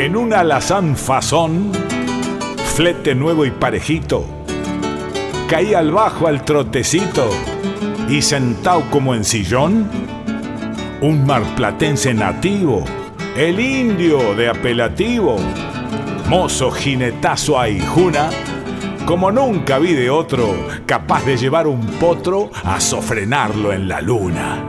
En un alazán fazón, flete nuevo y parejito, caí al bajo al trotecito y sentado como en sillón, un marplatense nativo, el indio de apelativo, mozo jinetazo a Ijuna, como nunca vi de otro, capaz de llevar un potro a sofrenarlo en la luna.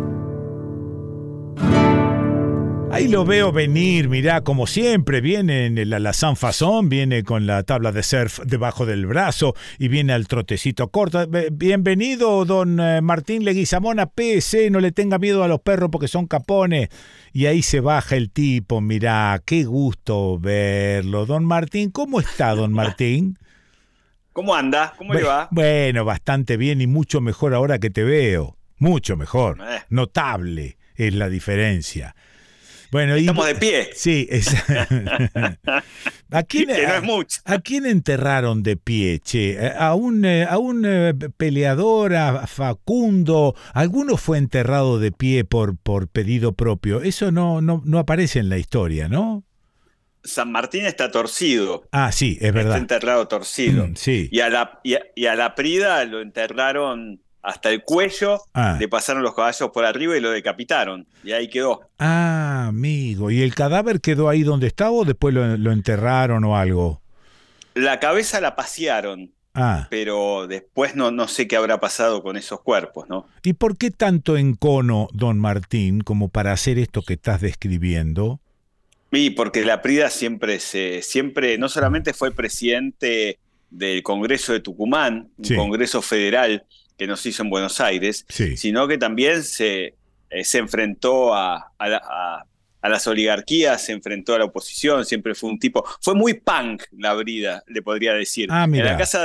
Ahí lo veo venir, mirá, como siempre, viene en el alazán fazón, viene con la tabla de surf debajo del brazo y viene al trotecito corto. Bienvenido, don Martín Leguizamón a PC, no le tenga miedo a los perros porque son capones. Y ahí se baja el tipo, mirá, qué gusto verlo. Don Martín, ¿cómo está, don Martín? ¿Cómo anda? ¿Cómo le va? Bueno, bastante bien y mucho mejor ahora que te veo. Mucho mejor. Notable es la diferencia. Bueno, estamos de pie. Sí, es... ¿A quién, que no es mucho. ¿A quién enterraron de pie, che? ¿A un peleador, a Facundo? ¿Alguno fue enterrado de pie por pedido propio? Eso no aparece en la historia, ¿no? San Martín está torcido. Ah, sí, es verdad. Está enterrado torcido. Sí. Y a la Prida lo enterraron hasta el cuello, le pasaron los caballos por arriba y lo decapitaron. Y ahí quedó. Ah, amigo. ¿Y el cadáver quedó ahí donde estaba o después lo enterraron o algo? La cabeza la pasearon. Pero después no sé qué habrá pasado con esos cuerpos, ¿no? ¿Y por qué tanto encono, don Martín, como para hacer esto que estás describiendo? Y porque la Prida siempre no solamente fue presidente del Congreso de Tucumán, un congreso federal que nos hizo en Buenos Aires, sino que también se enfrentó a las oligarquías, se enfrentó a la oposición, siempre fue un tipo, fue muy punk la Brida, le podría decir. En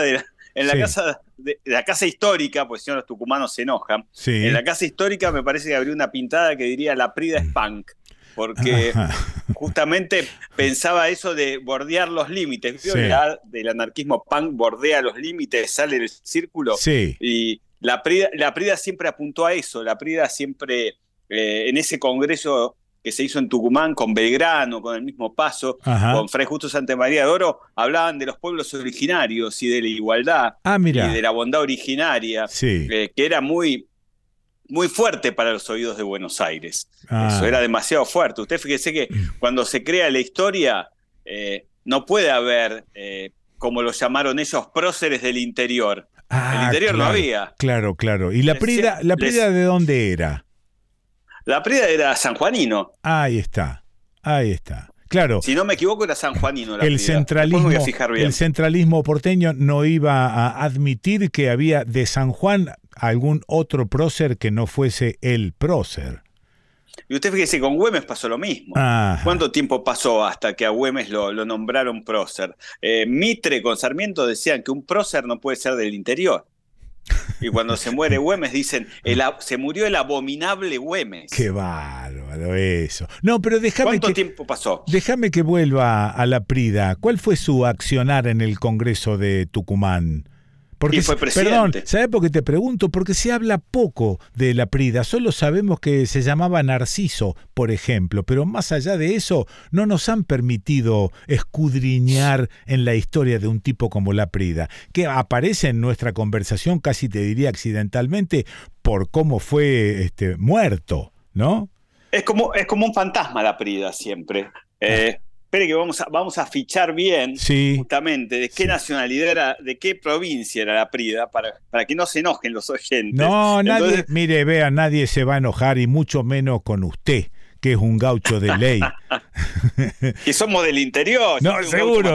la casa histórica, pues si no los tucumanos se enojan, en la casa histórica me parece que habría una pintada que diría la Prida es punk, porque justamente pensaba eso de bordear los límites. Del anarquismo punk bordea los límites, sale del círculo. Y la Prida siempre apuntó a eso. La Prida siempre, en ese congreso que se hizo en Tucumán, con Belgrano, con el mismo Paso, con Fray Justo Santamaría de Oro, hablaban de los pueblos originarios y de la igualdad y de la bondad originaria, que era muy fuerte para los oídos de Buenos Aires. Eso era demasiado fuerte. Usted fíjese que cuando se crea la historia, no puede haber, como lo llamaron ellos, próceres del interior. El interior no había. Claro. ¿Y la Prida de dónde era? La Prida era sanjuanino. Ahí está. Claro. Si no me equivoco, era sanjuanino la el Prida. Centralismo, me voy a fijar bien. El centralismo porteño no iba a admitir que había de San Juan algún otro prócer que no fuese el prócer. Y usted fíjese, con Güemes pasó lo mismo. ¿Cuánto tiempo pasó hasta que a Güemes lo nombraron prócer? Mitre con Sarmiento decían que un prócer no puede ser del interior. Y cuando se muere Güemes dicen, se murió el abominable Güemes. Qué bárbaro eso. No, pero ¿Cuánto tiempo pasó? Déjame que vuelva a la Prida. ¿Cuál fue su accionar en el Congreso de Tucumán? Porque, y fue presidente. Perdón, ¿sabes por qué te pregunto? Porque se habla poco de la Prida. Solo sabemos que se llamaba Narciso, por ejemplo. Pero más allá de eso, no nos han permitido escudriñar en la historia de un tipo como la Prida, que aparece en nuestra conversación, casi te diría accidentalmente, por cómo fue muerto, ¿no? Es como un fantasma la Prida siempre. Espere que vamos a fichar bien justamente de qué nacionalidad era, de qué provincia era la Prida, para que no se enojen los oyentes. No, nadie se va a enojar, y mucho menos con usted, que es un gaucho de ley. Que somos del interior. No, seguro.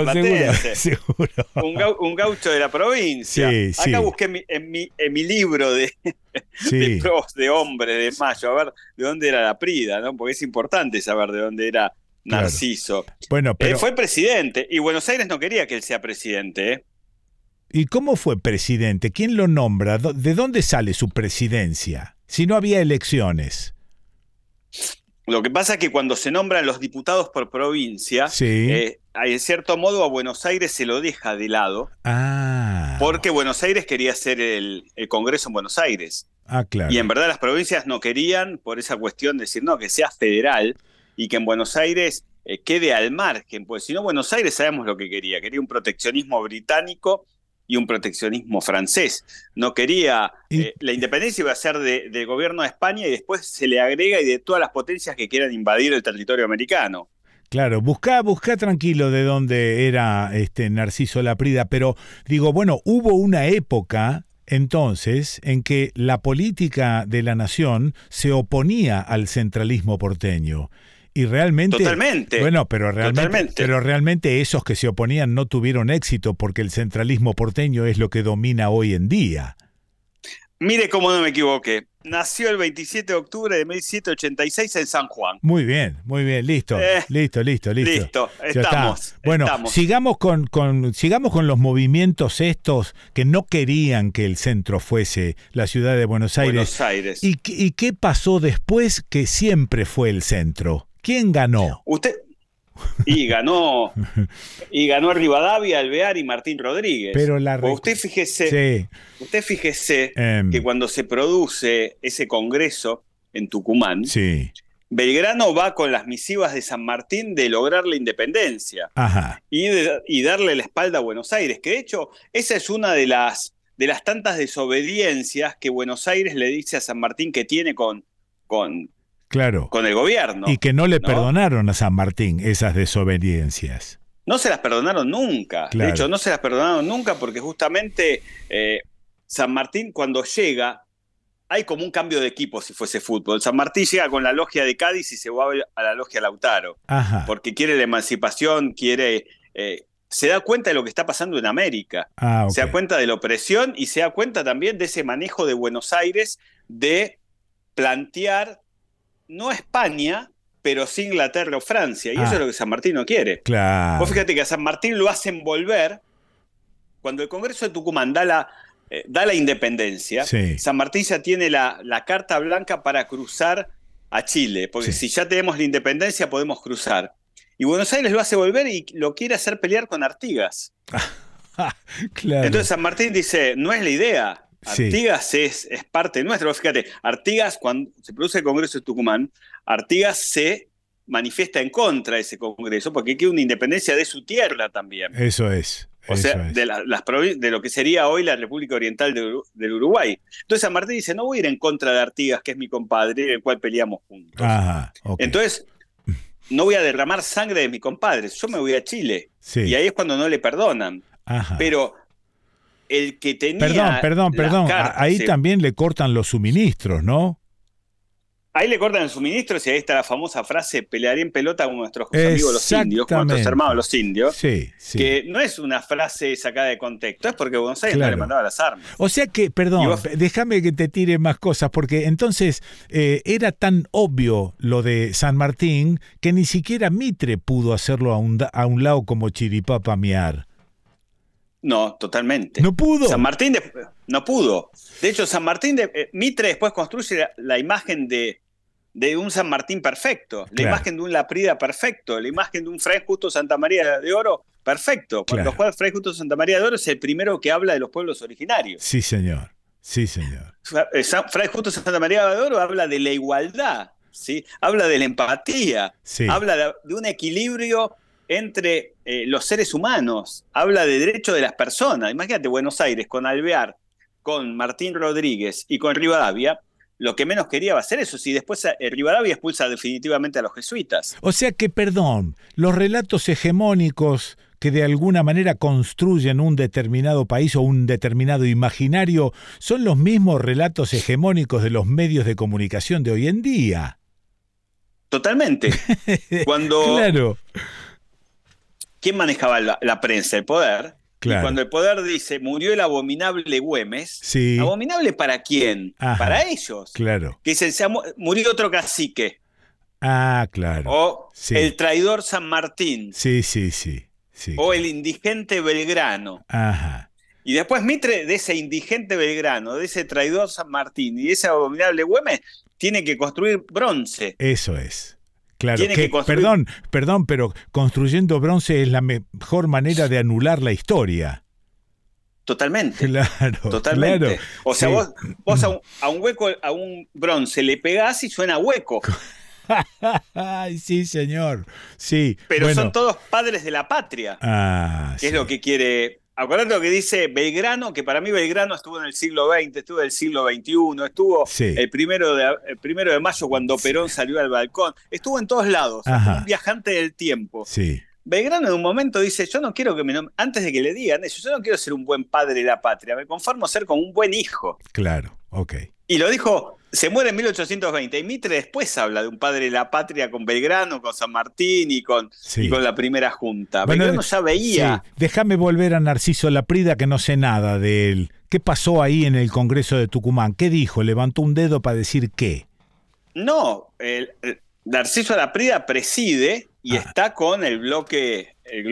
Un gaucho de la provincia. Acá busqué en mi libro de pros de hombre de Mayo, a ver de dónde era la Prida, ¿no? Porque es importante saber de dónde era Narciso. Bueno, pero fue presidente, y Buenos Aires no quería que él sea presidente. ¿Y cómo fue presidente? ¿Quién lo nombra? ¿De dónde sale su presidencia? Si no había elecciones. Lo que pasa es que cuando se nombran los diputados por provincia, en cierto modo a Buenos Aires se lo deja de lado, porque Buenos Aires quería hacer el Congreso en Buenos Aires. Claro. Y en verdad las provincias no querían, por esa cuestión de decir, no, que sea federal, y que en Buenos Aires quede al margen, pues si no Buenos Aires sabemos lo que quería un proteccionismo británico y un proteccionismo francés. No quería, la independencia iba a ser del gobierno de España y después se le agrega y de todas las potencias que quieran invadir el territorio americano. Claro, buscá tranquilo de dónde era Narciso Laprida, pero digo, bueno, hubo una época entonces en que la política de la nación se oponía al centralismo porteño. Y realmente, totalmente. Bueno, pero realmente esos que se oponían no tuvieron éxito porque el centralismo porteño es lo que domina hoy en día. Mire cómo no me equivoqué. Nació el 27 de octubre de 1786 en San Juan. Muy bien, listo. Listo, estamos. Bueno, estamos. Sigamos con los movimientos estos que no querían que el centro fuese la ciudad de Buenos Aires. ¿Y qué pasó después que siempre fue el centro? ¿Quién ganó? Y ganó Rivadavia, Alvear y Martín Rodríguez. Pero usted fíjese que cuando se produce ese congreso en Tucumán, Belgrano va con las misivas de San Martín de lograr la independencia y darle la espalda a Buenos Aires, que de hecho esa es una de las tantas desobediencias que Buenos Aires le dice a San Martín que tiene con el gobierno. Y que no le perdonaron a San Martín esas desobediencias. No se las perdonaron nunca. Claro. De hecho, no se las perdonaron nunca porque justamente San Martín cuando llega, hay como un cambio de equipo si fuese fútbol. San Martín llega con la logia de Cádiz y se va a la logia Lautaro. Porque quiere la emancipación, se da cuenta de lo que está pasando en América. Se da cuenta de la opresión y se da cuenta también de ese manejo de Buenos Aires de plantear no España, pero sí Inglaterra o Francia. Y eso es lo que San Martín no quiere. Claro. Vos fíjate que a San Martín lo hacen volver. Cuando el Congreso de Tucumán da la independencia, San Martín ya tiene la carta blanca para cruzar a Chile. Porque si ya tenemos la independencia, podemos cruzar. Y Buenos Aires lo hace volver y lo quiere hacer pelear con Artigas. Claro. Entonces San Martín dice, no es la idea. Artigas es parte nuestra. Fíjate, Artigas, cuando se produce el Congreso de Tucumán, Artigas se manifiesta en contra de ese Congreso porque quiere una independencia de su tierra también. Eso es. De lo que sería hoy la República Oriental del Uruguay. Entonces San Martín dice, no voy a ir en contra de Artigas, que es mi compadre, el cual peleamos juntos. Entonces, no voy a derramar sangre de mis compadres, yo me voy a Chile. Y ahí es cuando no le perdonan. Pero el que tenía... Perdón. Ahí también le cortan los suministros, ¿no? Ahí le cortan el suministro y ahí está la famosa frase, pelearé en pelota con nuestros amigos los indios, con nuestros hermanos los indios, que no es una frase sacada de contexto, es porque Buenos Aires no le mandaba las armas. O sea que, déjame que te tire más cosas, porque entonces era tan obvio lo de San Martín que ni siquiera Mitre pudo hacerlo a un lado como Chiripapa Miar. No, totalmente. ¿No pudo? San Martín no pudo. De hecho, Mitre después construye la imagen de un San Martín perfecto, la imagen de un Laprida perfecto, la imagen de un Fray Justo Santa María de Oro perfecto. Cuando juega Fray Justo Santa María de Oro es el primero que habla de los pueblos originarios. Sí, señor. Fray Justo Santa María de Oro habla de la igualdad, ¿sí? Habla de la empatía, habla de un equilibrio entre los seres humanos, habla de derecho de las personas. Imagínate Buenos Aires con Alvear, con Martín Rodríguez y con Rivadavia, lo que menos quería va a ser eso, si después Rivadavia expulsa definitivamente a los jesuitas. O sea que, los relatos hegemónicos que de alguna manera construyen un determinado país o un determinado imaginario son los mismos relatos hegemónicos de los medios de comunicación de hoy en día. Totalmente. Claro. ¿Quién manejaba la prensa? El poder. Claro. Y cuando el poder dice, murió el abominable Güemes, ¿abominable para quién? Para ellos. Claro. Que dicen, murió otro cacique. Claro. O el traidor San Martín. Sí. O el indigente Belgrano. Y después Mitre, de ese indigente Belgrano, de ese traidor San Martín y de ese abominable Güemes, tiene que construir bronce. Eso es. Claro, perdón, pero construyendo bronce es la mejor manera de anular la historia. Totalmente. Totalmente. Claro, o sea, vos a un bronce le pegás y suena hueco. Ay, sí, señor. Sí. Pero son todos padres de la patria. Que es lo que quiere. Acordate lo que dice Belgrano, que para mí Belgrano estuvo en el siglo XX, estuvo en el siglo XXI, estuvo el primero de mayo cuando Perón salió al balcón, estuvo en todos lados, como un viajante del tiempo. Sí. Belgrano en un momento dice, yo no quiero que antes de que le digan eso, yo no quiero ser un buen padre de la patria, me conformo ser como un buen hijo. Claro, ok. Y lo dijo, se muere en 1820, y Mitre después habla de un padre de la patria con Belgrano, con San Martín y con la primera junta. Bueno, Belgrano ya veía... Sí. Déjame volver a Narciso Laprida, que no sé nada de él. ¿Qué pasó ahí en el Congreso de Tucumán? ¿Qué dijo? ¿Levantó un dedo para decir qué? No, Narciso Laprida preside y está con el bloque,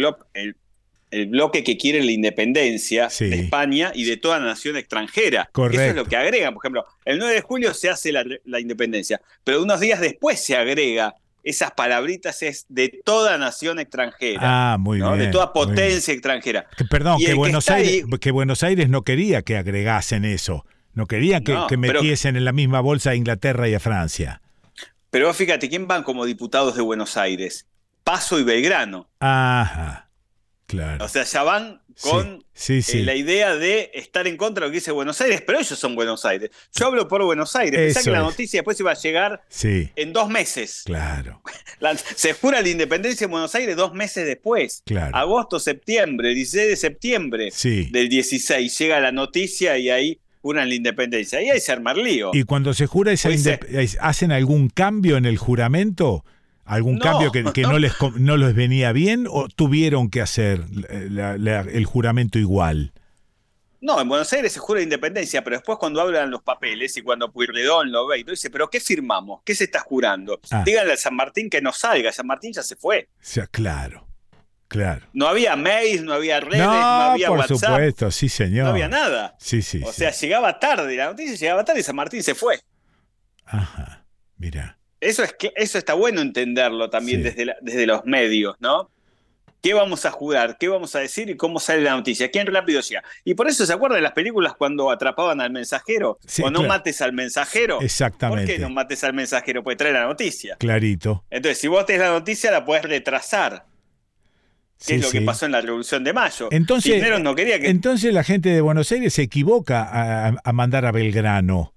el bloque que quiere la independencia de España y de toda nación extranjera. Correcto. Eso es lo que agregan. Por ejemplo, el 9 de julio se hace la independencia, pero unos días después se agrega esas palabritas, es de toda nación extranjera. Muy bien. De toda potencia extranjera. Perdón, que Buenos Aires no quería que agregasen eso. No querían que metiesen en la misma bolsa a Inglaterra y a Francia. Pero fíjate, ¿quién van como diputados de Buenos Aires? Paso y Belgrano. Ajá, claro. O sea, ya van con la idea de estar en contra de lo que dice Buenos Aires, pero ellos son Buenos Aires. Yo hablo por Buenos Aires. Pensá que la noticia después iba a llegar en 2 meses. Claro. Se jura la independencia en Buenos Aires 2 meses después. Claro. Agosto, septiembre, 16 de septiembre del 16. Llega la noticia y ahí juran la independencia. Y ahí se arma el lío. Y cuando se jura ¿hacen algún cambio en el juramento? ¿Algún cambio que no les venía bien o tuvieron que hacer el juramento igual? No, en Buenos Aires se jura independencia, pero después cuando hablan los papeles y cuando Pueyrredón lo ve, y dice, ¿pero qué firmamos? ¿Qué se está jurando? Díganle a San Martín que no salga, San Martín ya se fue. O sea, claro. No había mails, no había redes, no había por WhatsApp. Por supuesto, sí señor. No había nada. Sí. O sea, llegaba tarde, la noticia llegaba tarde y San Martín se fue. Ajá, mira. Eso está bueno entenderlo también desde los medios, ¿no? ¿Qué vamos a jurar? ¿Qué vamos a decir? ¿Y cómo sale la noticia? ¿Quién rápido llega? Y por eso se acuerdan de las películas cuando atrapaban al mensajero. O no mates al mensajero. Exactamente. ¿Por qué no mates al mensajero? Porque trae la noticia. Clarito. Entonces, si vos tenés la noticia, la podés retrasar. ¿Qué es lo que pasó en la Revolución de Mayo? Entonces, no quería que... entonces la gente de Buenos Aires se equivoca a mandar a Belgrano.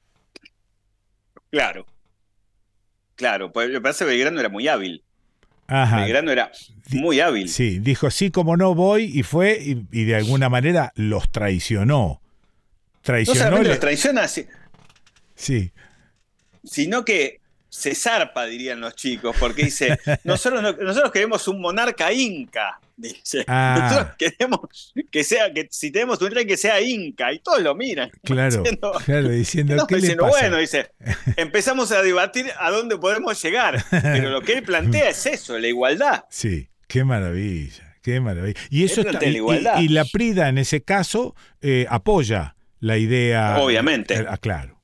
Claro, pues me parece que Belgrano era muy hábil. Ajá. Belgrano era muy hábil. Sí, dijo sí como no voy y fue y de alguna manera los traicionó. No solamente los traiciona, sí, sino que se zarpa, dirían los chicos, porque dice, nosotros queremos un monarca inca, dice. Nosotros queremos que si tenemos un rey que sea inca, y todos lo miran. Claro, diciendo ¿qué le pasa? Bueno, dice, empezamos a debatir a dónde podemos llegar, pero lo que él plantea es eso, la igualdad. Sí, qué maravilla. Y eso y Laprida en ese caso apoya la idea. Obviamente. Claro.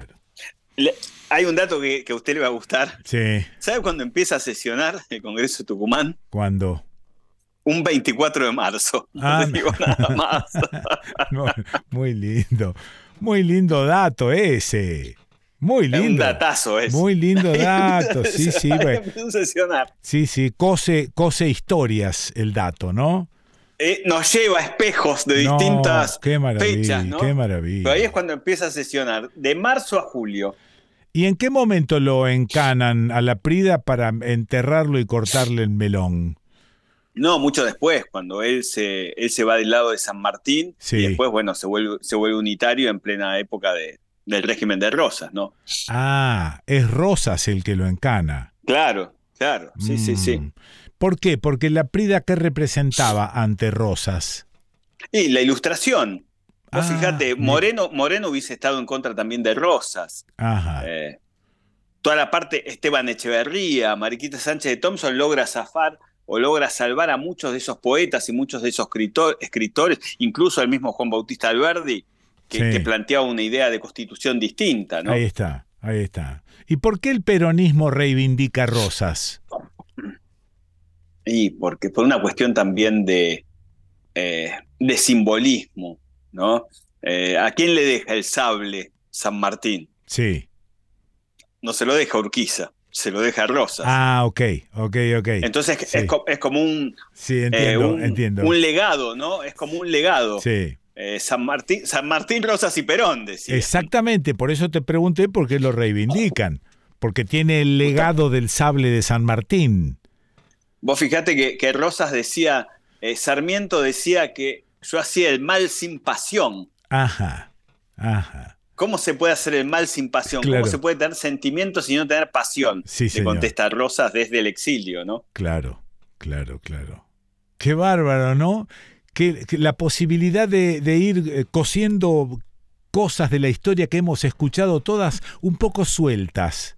Hay un dato que a usted le va a gustar. Sí. ¿Sabe cuándo empieza a sesionar el Congreso de Tucumán? ¿Cuándo? Un 24 de marzo. No digo nada más. No, muy lindo dato ese. Muy lindo. Un datazo ese. Muy lindo dato. Sí. Empezó a sesionar. Sí. Cose historias el dato, ¿no? Nos lleva a espejos de distintas fechas, ¿no? Qué maravilla. Pero ahí es cuando empieza a sesionar, de marzo a julio. ¿Y en qué momento lo encanan a Laprida para enterrarlo y cortarle el melón? No, mucho después, cuando él se va del lado de San Martín y después, bueno, se vuelve unitario en plena época del régimen de Rosas, ¿no? Es Rosas el que lo encana. Claro, sí. ¿Por qué? Porque Laprida, ¿qué representaba ante Rosas? Y la Ilustración. Vos fíjate, Moreno hubiese estado en contra también de Rosas. Ajá. Toda la parte Esteban Echeverría, Mariquita Sánchez de Thompson logra zafar o logra salvar a muchos de esos poetas y muchos de esos escritores, incluso el mismo Juan Bautista Alberdi, que planteaba una idea de constitución distinta, ¿no? Ahí está. ¿Y por qué el peronismo reivindica a Rosas? Y porque por una cuestión también de simbolismo, ¿no? ¿A quién le deja el sable San Martín? Sí. No se lo deja a Urquiza, se lo deja a Rosas. Ah, ok. Entonces sí. es como un, sí, entiendo. un legado, ¿no? Es como un legado. Sí. San Martín, Rosas y Perón, decía. Exactamente, por eso te pregunté por qué lo reivindican. Porque tiene el legado del sable de San Martín. Vos fijate que Rosas decía, Sarmiento decía que yo hacía el mal sin pasión. Ajá. ¿Cómo se puede hacer el mal sin pasión? Claro. ¿Cómo se puede tener sentimientos y no tener pasión? Sí, le contesta Rosas desde el exilio, ¿no? Claro. Qué bárbaro, ¿no? Que la posibilidad de ir cosiendo cosas de la historia que hemos escuchado todas un poco sueltas.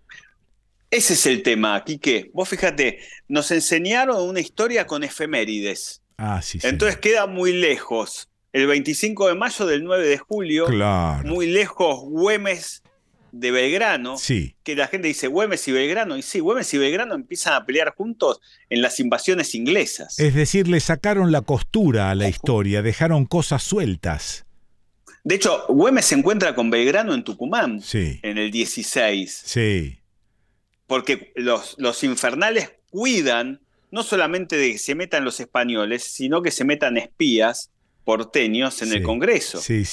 Ese es el tema, Quique. Vos fíjate, nos enseñaron una historia con efemérides. Sí. Entonces queda muy lejos. El 25 de mayo del 9 de julio, claro. Muy lejos Güemes de Belgrano, sí. Que la gente dice Güemes y Belgrano, y sí, Güemes y Belgrano empiezan a pelear juntos en las invasiones inglesas. Es decir, le sacaron la costura a la historia, dejaron cosas sueltas. De hecho, Güemes se encuentra con Belgrano en Tucumán, sí. En el 16. Sí. Porque los infernales cuidan no solamente de que se metan los españoles, sino que se metan espías porteños en el Congreso. Sí.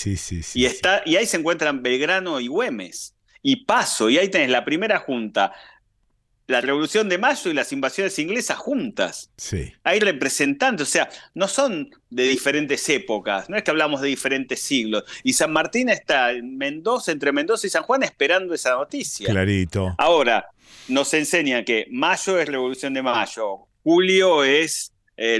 Y ahí se encuentran Belgrano y Güemes. Y Paso, y ahí tenés la primera junta, la Revolución de Mayo y las invasiones inglesas juntas. Sí. Hay representantes, o sea, no son de diferentes épocas, no es que hablamos de diferentes siglos. Y San Martín está en Mendoza, entre Mendoza y San Juan, esperando esa noticia. Clarito. Ahora, nos enseñan que mayo es Revolución de Mayo, julio es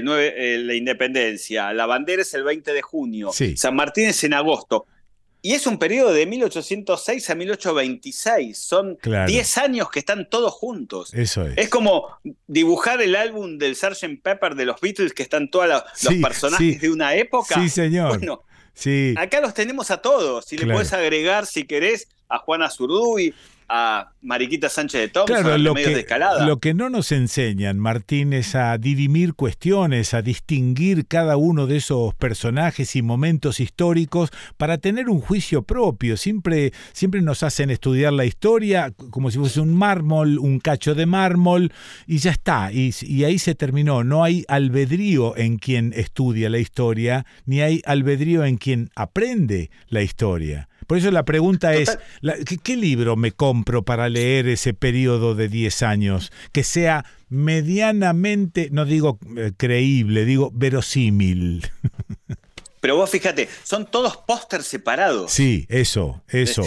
la independencia, la bandera es el 20 de junio, sí. San Martín es en agosto. Y es un periodo de 1806 a 1826. Son 10 años que están todos juntos. Eso es. Es como dibujar el álbum del Sgt. Pepper de los Beatles, que están todos los personajes de una época. Sí, señor. Bueno, sí. Acá los tenemos a todos. Y le podés agregar, si querés, a Juana Zurduy, a Mariquita Sánchez de Thompson, a Remedios de Escalada. Lo que no nos enseñan, Martín, es a dirimir cuestiones, a distinguir cada uno de esos personajes y momentos históricos para tener un juicio propio. Siempre nos hacen estudiar la historia como si fuese un mármol, un cacho de mármol, y ya está. Y ahí se terminó. No hay albedrío en quien estudia la historia, ni hay albedrío en quien aprende la historia. Por eso la pregunta es, ¿qué libro me compro para leer ese periodo de 10 años? Que sea medianamente, no digo creíble, digo verosímil. Pero vos fíjate, son todos pósters separados. Sí, eso.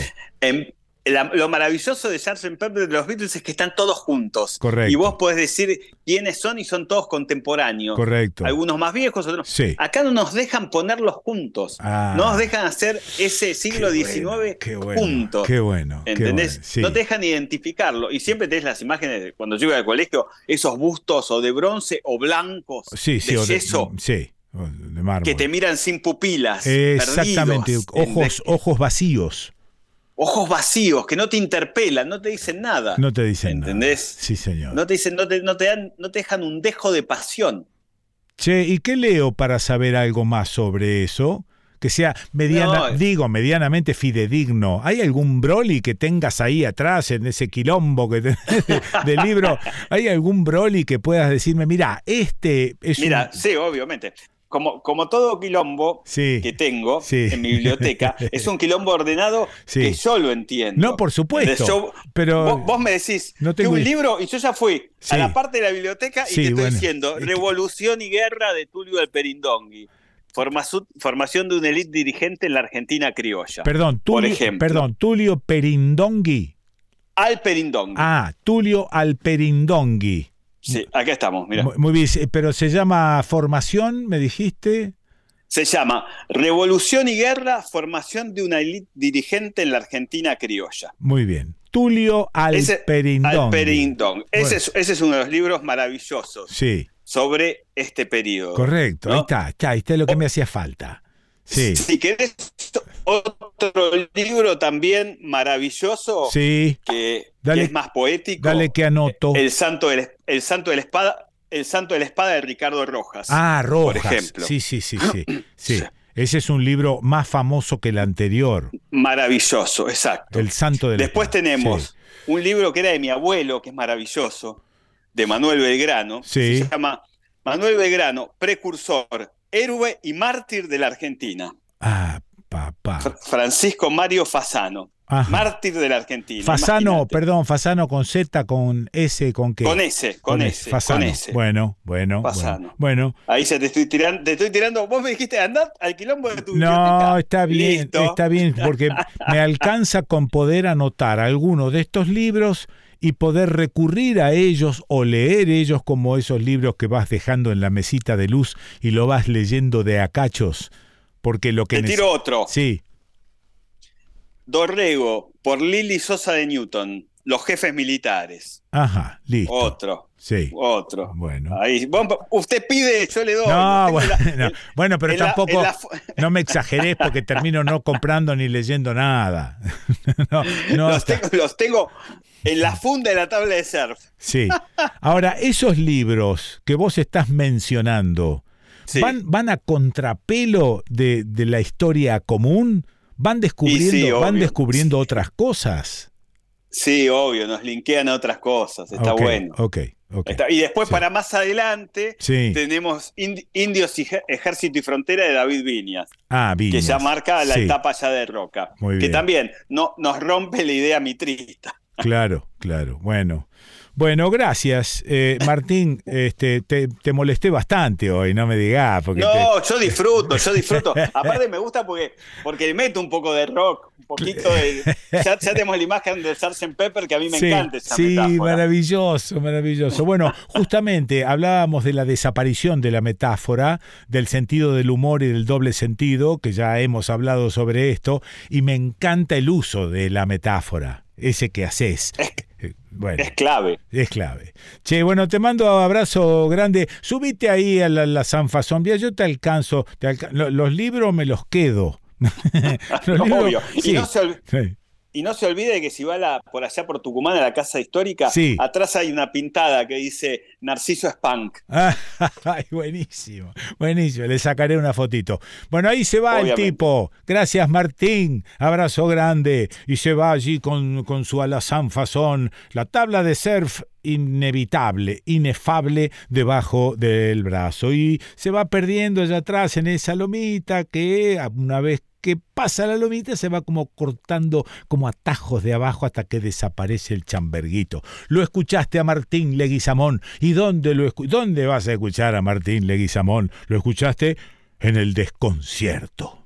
Lo maravilloso de Sgt. Pepper de los Beatles es que están todos juntos. Correcto. Y vos podés decir quiénes son y son todos contemporáneos. Correcto. Algunos más viejos, otros. Sí. Acá no nos dejan ponerlos juntos. No nos dejan hacer ese siglo XIX juntos. Qué bueno. ¿Entendés? Qué bueno, sí. No te dejan identificarlo. Y siempre tenés las imágenes de cuando yo iba al colegio, esos bustos o de bronce o blancos, de yeso. De mármol. Que te miran sin pupilas. Exactamente. Perdidos, ojos vacíos. Ojos vacíos, que no te interpelan, no te dicen nada. No te dicen ¿entendés? Nada. Sí, señor. No te dicen, no te dejan un dejo de pasión. Che, ¿y qué leo para saber algo más sobre eso? Que sea medianamente fidedigno. ¿Hay algún Broly que tengas ahí atrás en ese quilombo que tenés del libro? ¿Hay algún Broly que puedas decirme, mira, este es sí, obviamente. Como todo quilombo que tengo en mi biblioteca, es un quilombo ordenado que yo lo entiendo. No, por supuesto. Pero vos me decís que un libro, y yo ya fui a la parte de la biblioteca y te estoy diciendo Revolución y Guerra de Tulio Alperindongui. Formación de una élite dirigente en la Argentina criolla. Por ejemplo. Tulio Perindongui. Alperindongui. Tulio Alperindongui. Sí, acá estamos, mira. Muy bien, pero se llama Formación, me dijiste. Se llama Revolución y Guerra, formación de una élite dirigente en la Argentina criolla. Muy bien. Tulio Alperindongui. Ese es uno de los libros maravillosos sobre este periodo. Correcto, ¿no? Ahí está lo que me hacía falta. Sí. Si querés otro libro también maravilloso, que es más poético. Dale que anoto. El Santo de la Espada de Ricardo Rojas. Rojas. Por ejemplo. Sí. Ese es un libro más famoso que el anterior. Maravilloso, exacto. El Santo de la Después Paz. tenemos un libro que era de mi abuelo, que es maravilloso, de Manuel Belgrano. Sí. Se llama Manuel Belgrano, precursor, héroe y mártir de la Argentina. Ah, papá. Francisco Mario Fasano. Ajá. Mártir de la Argentina. Fasano, imagínate. perdón, Fasano con Z, con S, ¿con qué? Con S. Fasano. Bueno. Fasano. Bueno. Ahí te estoy tirando. Vos me dijiste, andad al quilombo de tu biblioteca. No, está bien, porque me alcanza con poder anotar algunos de estos libros y poder recurrir a ellos o leer ellos como esos libros que vas dejando en la mesita de luz y lo vas leyendo de a cachos. Porque lo que te tiro otro. Sí. Dorrego, por Lili Sosa de Newton, Los jefes militares. Ajá, listo. Otro. Sí. Otro. Bueno. Ahí, usted pide, yo le doy. No, bueno, pero tampoco no me exagerés porque termino no comprando ni leyendo nada. Los tengo en la funda de la tabla de surf. Sí. Ahora, esos libros que vos estás mencionando, sí. ¿van a contrapelo de la historia común? ¿Van descubriendo otras cosas? Sí, obvio, nos linkean a otras cosas, está bueno. Okay. Y después para más adelante tenemos Indios, Ejército y Frontera de David Viñas. Viñas. Que ya marca la etapa ya de Roca. Muy que bien. también nos rompe la idea mitrista. Claro. Bueno, gracias. Martín, te molesté bastante hoy, no me digas. Yo disfruto. Aparte me gusta porque meto un poco de rock, un poquito de... Ya tenemos la imagen del Sgt. Pepper, que a mí me encanta esa metáfora. Sí, maravilloso. Bueno, justamente hablábamos de la desaparición de la metáfora, del sentido del humor y del doble sentido, que ya hemos hablado sobre esto, y me encanta el uso de la metáfora, ese que haces. Bueno, es clave. Che, bueno, te mando un abrazo grande. Subite ahí a la Sanfazón. Yo te alcanzo. Los libros me los quedo. Obvio. Y no se olvide que si va por allá por Tucumán a la Casa Histórica, atrás hay una pintada que dice Narciso es punk. Buenísimo. Le sacaré una fotito. Bueno, ahí se va el tipo. Gracias, Martín. Abrazo grande. Y se va allí con su alazán fazón. La tabla de surf inevitable, inefable debajo del brazo. Y se va perdiendo allá atrás en esa lomita que una vez que pasa la lomita se va como cortando como atajos de abajo hasta que desaparece el chamberguito. Lo escuchaste a Martín Leguizamón. ¿Y dónde vas a escuchar a Martín Leguizamón? Lo escuchaste en El Desconcierto.